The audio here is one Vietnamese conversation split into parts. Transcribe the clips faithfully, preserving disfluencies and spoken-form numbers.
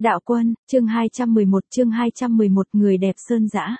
Đạo Quân, chương hai trăm mười một, chương hai trăm mười một người đẹp sơn dã.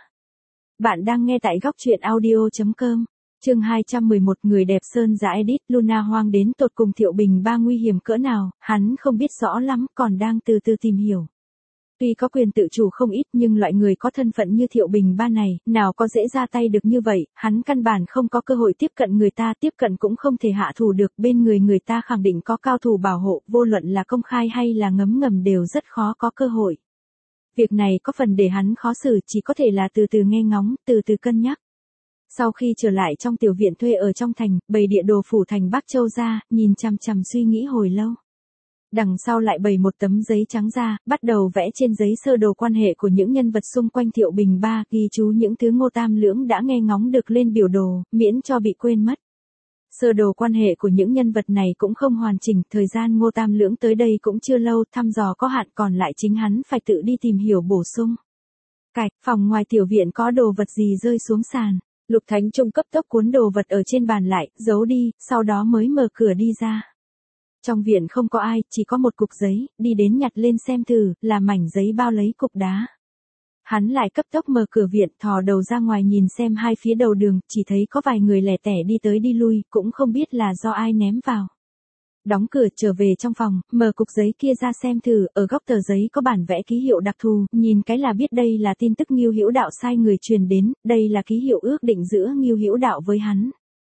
Bạn đang nghe tại góc truyện audio chấm com. Chương hai trăm mười một người đẹp sơn dã edit. Luna Hoang đến tột cùng Thiệu Bình Ba nguy hiểm cỡ nào, hắn không biết rõ lắm, còn đang từ từ tìm hiểu. Tuy có quyền tự chủ không ít nhưng loại người có thân phận như Thiệu Bình Ba này, nào có dễ ra tay được như vậy, hắn căn bản không có cơ hội tiếp cận người ta, tiếp cận cũng không thể hạ thủ được, bên người người ta khẳng định có cao thủ bảo hộ, vô luận là công khai hay là ngấm ngầm đều rất khó có cơ hội. Việc này có phần để hắn khó xử, chỉ có thể là từ từ nghe ngóng, từ từ cân nhắc. Sau khi trở lại trong tiểu viện thuê ở trong thành, bày địa đồ phủ thành Bắc Châu ra, nhìn chằm chằm suy nghĩ hồi lâu. Đằng sau lại bày một tấm giấy trắng ra, bắt đầu vẽ trên giấy sơ đồ quan hệ của những nhân vật xung quanh Thiệu Bình Ba, ghi chú những thứ Ngô Tam Lưỡng đã nghe ngóng được lên biểu đồ, miễn cho bị quên mất. Sơ đồ quan hệ của những nhân vật này cũng không hoàn chỉnh, thời gian Ngô Tam Lưỡng tới đây cũng chưa lâu, thăm dò có hạn, còn lại chính hắn phải tự đi tìm hiểu bổ sung. Cạch, phòng ngoài tiểu viện có đồ vật gì rơi xuống sàn, Lục Thánh Trung cấp tốc cuốn đồ vật ở trên bàn lại, giấu đi, sau đó mới mở cửa đi ra. Trong viện không có ai, chỉ có một cục giấy, đi đến nhặt lên xem thử, là mảnh giấy bao lấy cục đá. Hắn lại cấp tốc mở cửa viện, thò đầu ra ngoài nhìn xem hai phía đầu đường, chỉ thấy có vài người lẻ tẻ đi tới đi lui, cũng không biết là do ai ném vào. Đóng cửa trở về trong phòng, mở cục giấy kia ra xem thử, ở góc tờ giấy có bản vẽ ký hiệu đặc thù, nhìn cái là biết đây là tin tức Ngưu Hữu Đạo sai người truyền đến, đây là ký hiệu ước định giữa Ngưu Hữu Đạo với hắn.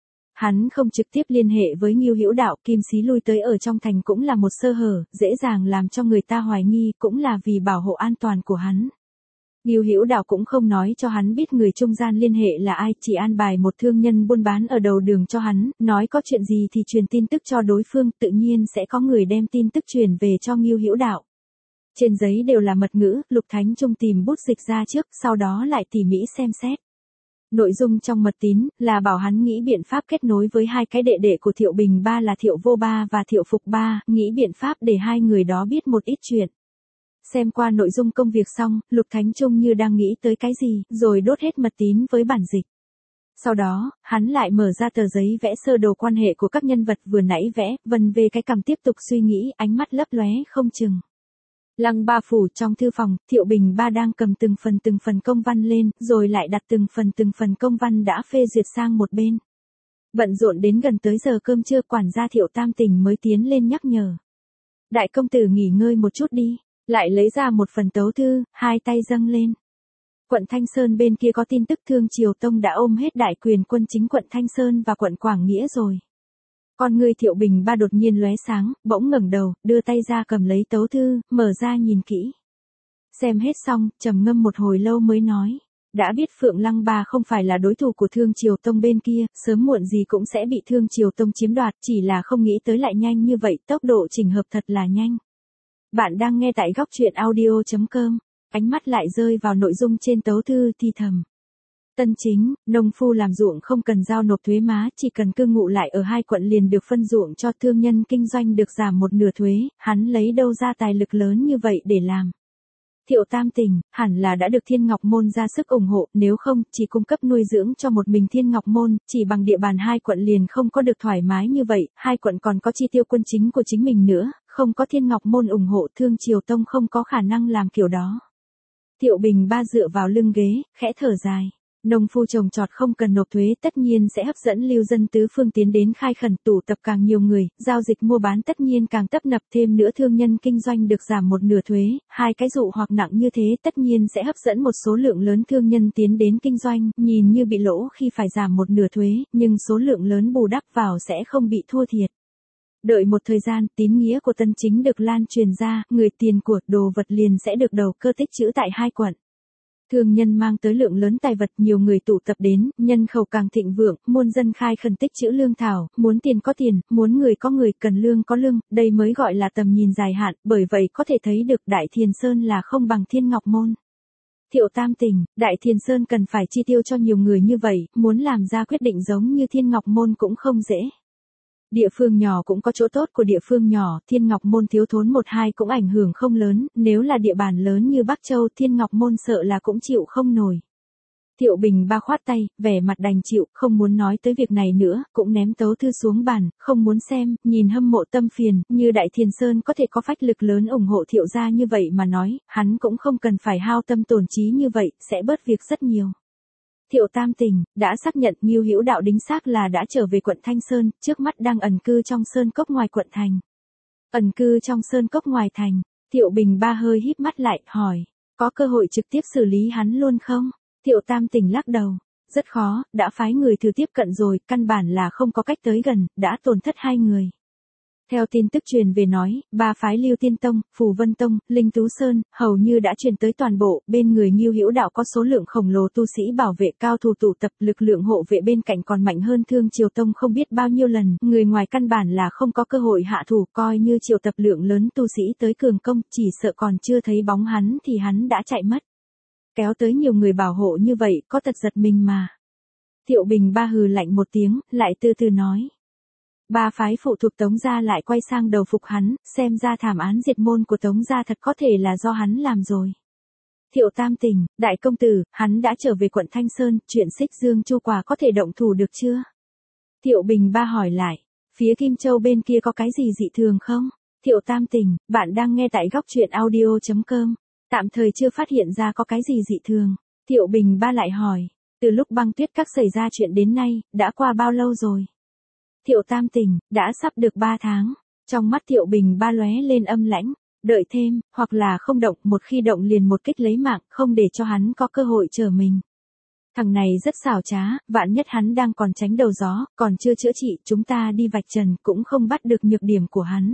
Hắn không trực tiếp liên hệ với Ngưu Hữu Đạo, Kim Xí lui tới ở trong thành cũng là một sơ hở, dễ dàng làm cho người ta hoài nghi, cũng là vì bảo hộ an toàn của hắn. Ngưu Hữu Đạo cũng không nói cho hắn biết người trung gian liên hệ là ai, chỉ an bài một thương nhân buôn bán ở đầu đường cho hắn, nói có chuyện gì thì truyền tin tức cho đối phương, tự nhiên sẽ có người đem tin tức truyền về cho Ngưu Hữu Đạo. Trên giấy đều là mật ngữ, Lục Thánh Trung tìm bút dịch ra trước, sau đó lại tỉ mỉ xem xét. Nội dung trong mật tín là bảo hắn nghĩ biện pháp kết nối với hai cái đệ đệ của Thiệu Bình Ba là Thiệu Vô Ba và Thiệu Phục Ba, nghĩ biện pháp để hai người đó biết một ít chuyện. Xem qua nội dung công việc xong, Lục Thánh Trung như đang nghĩ tới cái gì, rồi đốt hết mật tín với bản dịch. Sau đó, hắn lại mở ra tờ giấy vẽ sơ đồ quan hệ của các nhân vật vừa nãy vẽ, vần về cái cằm tiếp tục suy nghĩ, ánh mắt lấp lóe không chừng. Lăng Ba phủ trong thư phòng, Thiệu Bình Ba đang cầm từng phần từng phần công văn lên, rồi lại đặt từng phần từng phần công văn đã phê duyệt sang một bên. Bận rộn đến gần tới giờ cơm trưa, quản gia Thiệu Tam Tình mới tiến lên nhắc nhở. Đại công tử nghỉ ngơi một chút đi, lại lấy ra một phần tấu thư, hai tay dâng lên. Quận Thanh Sơn bên kia có tin tức Thương Triều Tông đã ôm hết đại quyền quân chính quận Thanh Sơn và quận Quảng Nghĩa rồi. Con người Thiệu Bình Ba đột nhiên lóe sáng, bỗng ngẩng đầu, đưa tay ra cầm lấy tấu thư, mở ra nhìn kỹ. Xem hết xong, trầm ngâm một hồi lâu mới nói. Đã biết Phượng Lăng Ba không phải là đối thủ của Thương Triều Tông bên kia, sớm muộn gì cũng sẽ bị Thương Triều Tông chiếm đoạt, chỉ là không nghĩ tới lại nhanh như vậy, tốc độ chỉnh hợp thật là nhanh. Bạn đang nghe tại góc truyện audio chấm com, ánh mắt lại rơi vào nội dung trên tấu thư thì thầm. Tân chính, nông phu làm ruộng không cần giao nộp thuế má, chỉ cần cư ngụ lại ở hai quận liền được phân ruộng cho, thương nhân kinh doanh được giảm một nửa thuế, hắn lấy đâu ra tài lực lớn như vậy để làm. Thiệu Tam Tình, hẳn là đã được Thiên Ngọc Môn ra sức ủng hộ, nếu không, chỉ cung cấp nuôi dưỡng cho một mình Thiên Ngọc Môn, chỉ bằng địa bàn hai quận liền không có được thoải mái như vậy, hai quận còn có chi tiêu quân chính của chính mình nữa, không có Thiên Ngọc Môn ủng hộ, Thương Triều Tông không có khả năng làm kiểu đó. Thiệu Bình Ba dựa vào lưng ghế, khẽ thở dài. Nông phu trồng trọt không cần nộp thuế tất nhiên sẽ hấp dẫn lưu dân tứ phương tiến đến khai khẩn, tụ tập càng nhiều người, giao dịch mua bán tất nhiên càng tấp nập, thêm nữa thương nhân kinh doanh được giảm một nửa thuế, hai cái dụ hoặc nặng như thế tất nhiên sẽ hấp dẫn một số lượng lớn thương nhân tiến đến kinh doanh, nhìn như bị lỗ khi phải giảm một nửa thuế, nhưng số lượng lớn bù đắp vào sẽ không bị thua thiệt. Đợi một thời gian, tín nghĩa của Tân Chính được lan truyền ra, người tiền của đồ vật liền sẽ được đầu cơ tích trữ tại hai quận. Thương nhân mang tới lượng lớn tài vật, nhiều người tụ tập đến, nhân khẩu càng thịnh vượng, muôn dân khai khẩn tích trữ lương thảo, muốn tiền có tiền, muốn người có người, cần lương có lương, đây mới gọi là tầm nhìn dài hạn, bởi vậy có thể thấy được Đại Thiền Sơn là không bằng Thiên Ngọc Môn. Thiệu Tam Tình, Đại Thiền Sơn cần phải chi tiêu cho nhiều người như vậy, muốn làm ra quyết định giống như Thiên Ngọc Môn cũng không dễ. Địa phương nhỏ cũng có chỗ tốt của địa phương nhỏ, Thiên Ngọc Môn thiếu thốn một hai cũng ảnh hưởng không lớn, nếu là địa bàn lớn như Bắc Châu, Thiên Ngọc Môn sợ là cũng chịu không nổi. Thiệu Bình Ba khoát tay, vẻ mặt đành chịu, không muốn nói tới việc này nữa, cũng ném tấu thư xuống bàn, không muốn xem, nhìn hâm mộ tâm phiền, như Đại Thiền Sơn có thể có phách lực lớn ủng hộ Thiệu gia như vậy mà nói, hắn cũng không cần phải hao tâm tổn trí như vậy, sẽ bớt việc rất nhiều. Thiệu Tam Tình, đã xác nhận Ngưu Hữu Đạo đính xác là đã trở về quận Thanh Sơn, trước mắt đang ẩn cư trong sơn cốc ngoài quận thành. Ẩn cư trong sơn cốc ngoài thành, Thiệu Bình Ba hơi híp mắt lại, hỏi, có cơ hội trực tiếp xử lý hắn luôn không? Thiệu Tam Tình lắc đầu, rất khó, đã phái người thử tiếp cận rồi, căn bản là không có cách tới gần, đã tổn thất hai người. Theo tin tức truyền về nói, ba phái Lưu Tiên Tông, Phù Vân Tông, Linh Tú Sơn, hầu như đã truyền tới toàn bộ, bên người Ngưu Hữu Đạo có số lượng khổng lồ tu sĩ bảo vệ cao thủ tụ tập, lực lượng hộ vệ bên cạnh còn mạnh hơn Thương Triều Tông không biết bao nhiêu lần, người ngoài căn bản là không có cơ hội hạ thủ, coi như triệu tập lượng lớn tu sĩ tới cường công, chỉ sợ còn chưa thấy bóng hắn thì hắn đã chạy mất. Kéo tới nhiều người bảo hộ như vậy, có thật giật mình mà. Thiệu Bình Ba hừ lạnh một tiếng, lại từ từ nói. Ba phái phụ thuộc Tống gia lại quay sang đầu phục hắn, xem ra thảm án diệt môn của Tống gia thật có thể là do hắn làm rồi. Thiệu Tam Tình, đại công tử, hắn đã trở về quận Thanh Sơn, chuyện Xích Dương Chu Quả có thể động thủ được chưa? Thiệu Bình Ba hỏi lại, phía Kim Châu bên kia có cái gì dị thường không? Thiệu Tam Tình, bạn đang nghe tại góc truyện audio chấm com, tạm thời chưa phát hiện ra có cái gì dị thường. Thiệu Bình Ba lại hỏi, từ lúc Băng Tuyết Các xảy ra chuyện đến nay, đã qua bao lâu rồi? Thiệu Tam Tình, đã sắp được ba tháng. Trong mắt Thiệu Bình Ba lóe lên âm lãnh, đợi thêm, hoặc là không động, một khi động liền một kích lấy mạng, không để cho hắn có cơ hội trở mình. Thằng này rất xảo trá, vạn nhất hắn đang còn tránh đầu gió, còn chưa chữa trị, chúng ta đi vạch trần, cũng không bắt được nhược điểm của hắn.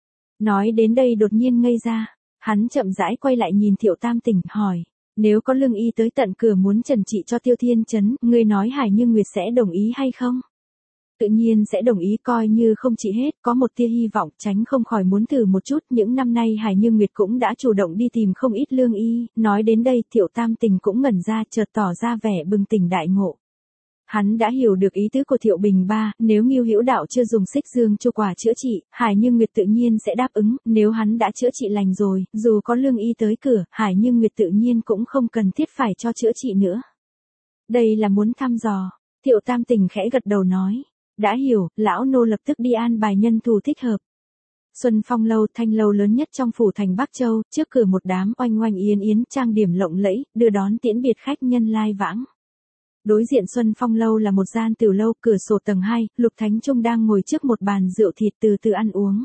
Nói đến đây đột nhiên ngây ra, hắn chậm rãi quay lại nhìn Thiệu Tam Tình, hỏi, nếu có lương y tới tận cửa muốn trần trị cho Tiêu Thiên Chấn, ngươi nói Hải Như Nguyệt sẽ đồng ý hay không? Tự nhiên sẽ đồng ý, coi như không trị hết, có một tia hy vọng, tránh không khỏi muốn thử một chút. Những năm nay Hải Như Nguyệt cũng đã chủ động đi tìm không ít lương y, nói đến đây Thiệu Tam Tình cũng ngẩn ra, chợt tỏ ra vẻ bừng tỉnh đại ngộ. Hắn đã hiểu được ý tứ của Thiệu Bình Ba, nếu Ngưu Hữu Đạo chưa dùng Xích Dương Chu Quả chữa trị, Hải Như Nguyệt tự nhiên sẽ đáp ứng, nếu hắn đã chữa trị lành rồi, dù có lương y tới cửa, Hải Như Nguyệt tự nhiên cũng không cần thiết phải cho chữa trị nữa. Đây là muốn thăm dò. Thiệu Tam Tình khẽ gật đầu nói, đã hiểu, lão nô lập tức đi an bài nhân thủ thích hợp. Xuân Phong lâu, thanh lâu lớn nhất trong phủ thành Bắc Châu, trước cửa một đám oanh oanh yến yến trang điểm lộng lẫy, đưa đón tiễn biệt khách nhân lai vãng. Đối diện Xuân Phong lâu là một gian tiểu lâu, cửa sổ tầng hai, Lục Thánh Trung đang ngồi trước một bàn rượu thịt từ từ ăn uống.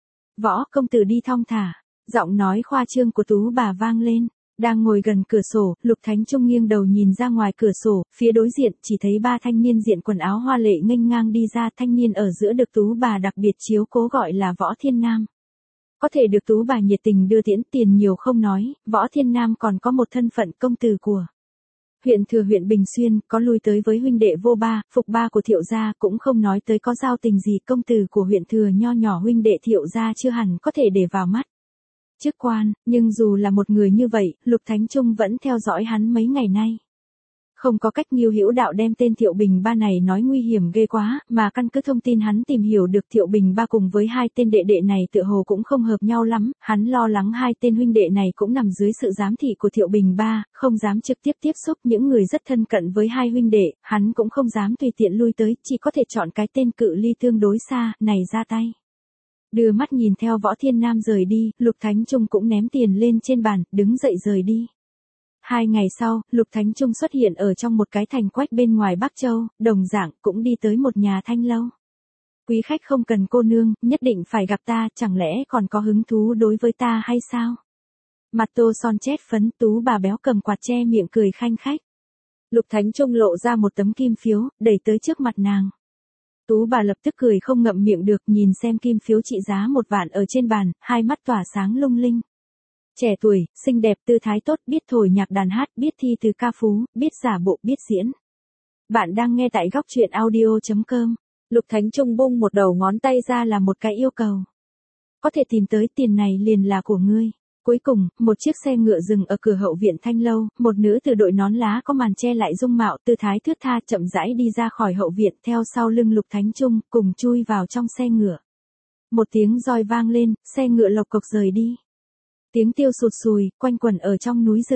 Võ công tử đi thong thả, giọng nói khoa trương của Tú bà vang lên. Đang ngồi gần cửa sổ, Lục Thánh Trung nghiêng đầu nhìn ra ngoài cửa sổ, phía đối diện chỉ thấy ba thanh niên diện quần áo hoa lệ nghênh ngang đi ra, thanh niên ở giữa được Tú bà đặc biệt chiếu cố gọi là Võ Thiên Nam. Có thể được Tú bà nhiệt tình đưa tiễn, tiền nhiều không nói, Võ Thiên Nam còn có một thân phận công tử của huyện thừa huyện Bình Xuyên, có lui tới với huynh đệ vô ba, phục ba của Thiệu gia, cũng không nói tới có giao tình gì, công tử của huyện thừa nho nhỏ huynh đệ Thiệu gia chưa hẳn có thể để vào mắt. Chức quan, nhưng dù là một người như vậy, Lục Thánh Trung vẫn theo dõi hắn mấy ngày nay. Không có cách, Ngưu Hữu Đạo đem tên Thiệu Bình Ba này nói nguy hiểm ghê quá, mà căn cứ thông tin hắn tìm hiểu được Thiệu Bình Ba cùng với hai tên đệ đệ này tựa hồ cũng không hợp nhau lắm, hắn lo lắng hai tên huynh đệ này cũng nằm dưới sự giám thị của Thiệu Bình Ba, không dám trực tiếp tiếp xúc, những người rất thân cận với hai huynh đệ, hắn cũng không dám tùy tiện lui tới, chỉ có thể chọn cái tên cự ly tương đối xa, này ra tay. Đưa mắt nhìn theo Võ Thiên Nam rời đi, Lục Thánh Trung cũng ném tiền lên trên bàn, đứng dậy rời đi. Hai ngày sau, Lục Thánh Trung xuất hiện ở trong một cái thành quách bên ngoài Bắc Châu, đồng dạng cũng đi tới một nhà thanh lâu. Quý khách không cần cô nương, nhất định phải gặp ta, chẳng lẽ còn có hứng thú đối với ta hay sao? Mặt tô son chét phấn, Tú bà béo cầm quạt che miệng cười khanh khách. Lục Thánh Trung lộ ra một tấm kim phiếu, đẩy tới trước mặt nàng. Tú bà lập tức cười không ngậm miệng được, nhìn xem kim phiếu trị giá một vạn ở trên bàn, hai mắt tỏa sáng lung linh. Trẻ tuổi, xinh đẹp, tư thái tốt, biết thổi nhạc đàn hát, biết thi từ ca phú, biết giả bộ, biết diễn. Bạn đang nghe tại góc truyện audio chấm com. Lục Thánh Trung bung một đầu ngón tay ra là một cái yêu cầu. Có thể tìm tới, tiền này liền là của ngươi. Cuối cùng, một chiếc xe ngựa dừng ở cửa hậu viện thanh lâu, một nữ từ đội nón lá có màn che lại dung mạo, tư thái thướt tha chậm rãi đi ra khỏi hậu viện, theo sau lưng Lục Thánh Trung, cùng chui vào trong xe ngựa. Một tiếng roi vang lên, xe ngựa lộc cộc rời đi. Tiếng tiêu sụt sùi, quanh quẩn ở trong núi rừng.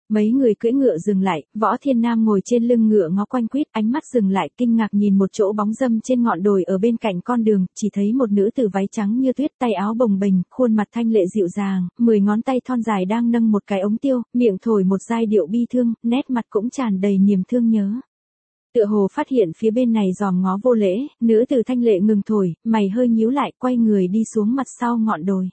Mấy người cưỡi ngựa dừng lại, Võ Thiên Nam ngồi trên lưng ngựa ngó quanh quýt, ánh mắt dừng lại kinh ngạc nhìn một chỗ bóng râm trên ngọn đồi ở bên cạnh con đường, chỉ thấy một nữ tử váy trắng như tuyết, tay áo bồng bềnh, khuôn mặt thanh lệ dịu dàng, mười ngón tay thon dài đang nâng một cái ống tiêu, miệng thổi một giai điệu bi thương, nét mặt cũng tràn đầy niềm thương nhớ. Tựa hồ phát hiện phía bên này giòm ngó vô lễ, nữ tử thanh lệ ngừng thổi, mày hơi nhíu lại, quay người đi xuống mặt sau ngọn đồi.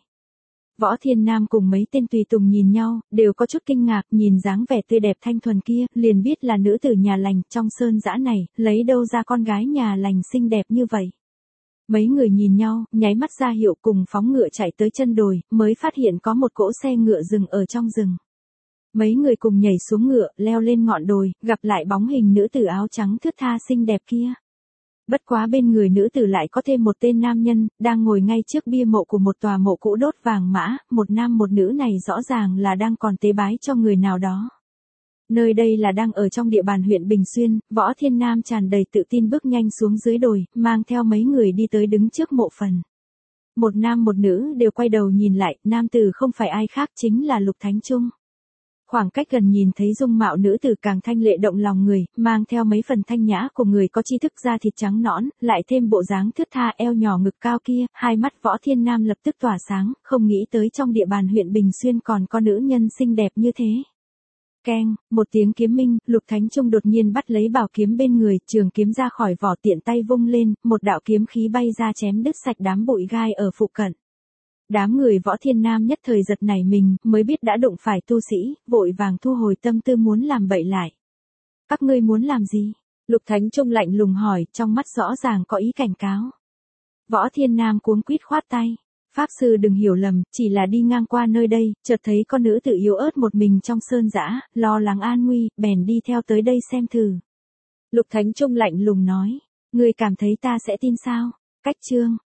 Võ Thiên Nam cùng mấy tên tùy tùng nhìn nhau, đều có chút kinh ngạc, nhìn dáng vẻ tươi đẹp thanh thuần kia, liền biết là nữ tử nhà lành, trong sơn dã này, lấy đâu ra con gái nhà lành xinh đẹp như vậy. Mấy người nhìn nhau, nháy mắt ra hiệu cùng phóng ngựa chạy tới chân đồi, mới phát hiện có một cỗ xe ngựa dừng ở trong rừng. Mấy người cùng nhảy xuống ngựa, leo lên ngọn đồi, gặp lại bóng hình nữ tử áo trắng thướt tha xinh đẹp kia. Bất quá bên người nữ tử lại có thêm một tên nam nhân, đang ngồi ngay trước bia mộ của một tòa mộ cũ đốt vàng mã, một nam một nữ này rõ ràng là đang còn tế bái cho người nào đó. Nơi đây là đang ở trong địa bàn huyện Bình Xuyên, Võ Thiên Nam tràn đầy tự tin bước nhanh xuống dưới đồi, mang theo mấy người đi tới đứng trước mộ phần. Một nam một nữ đều quay đầu nhìn lại, nam tử không phải ai khác chính là Lục Thánh Trung. Khoảng cách gần nhìn thấy dung mạo nữ tử càng thanh lệ động lòng người, mang theo mấy phần thanh nhã của người có tri thức, da thịt trắng nõn, lại thêm bộ dáng thướt tha eo nhỏ ngực cao kia, hai mắt Võ Thiên Nam lập tức tỏa sáng, không nghĩ tới trong địa bàn huyện Bình Xuyên còn có nữ nhân xinh đẹp như thế. Keng, một tiếng kiếm minh, Lục Thánh Trung đột nhiên bắt lấy bảo kiếm bên người, trường kiếm ra khỏi vỏ tiện tay vung lên, một đạo kiếm khí bay ra chém đứt sạch đám bụi gai ở phụ cận. Đám người Võ Thiên Nam nhất thời giật nảy mình, mới biết đã đụng phải tu sĩ, vội vàng thu hồi tâm tư muốn làm bậy lại. Các ngươi muốn làm gì? Lục Thánh Trung lạnh lùng hỏi, trong mắt rõ ràng có ý cảnh cáo. Võ Thiên Nam cuống quýt khoát tay. Pháp sư đừng hiểu lầm, chỉ là đi ngang qua nơi đây, chợt thấy con nữ tử yếu ớt một mình trong sơn dã, lo lắng an nguy, bèn đi theo tới đây xem thử. Lục Thánh Trung lạnh lùng nói, ngươi cảm thấy ta sẽ tin sao? Cách chương.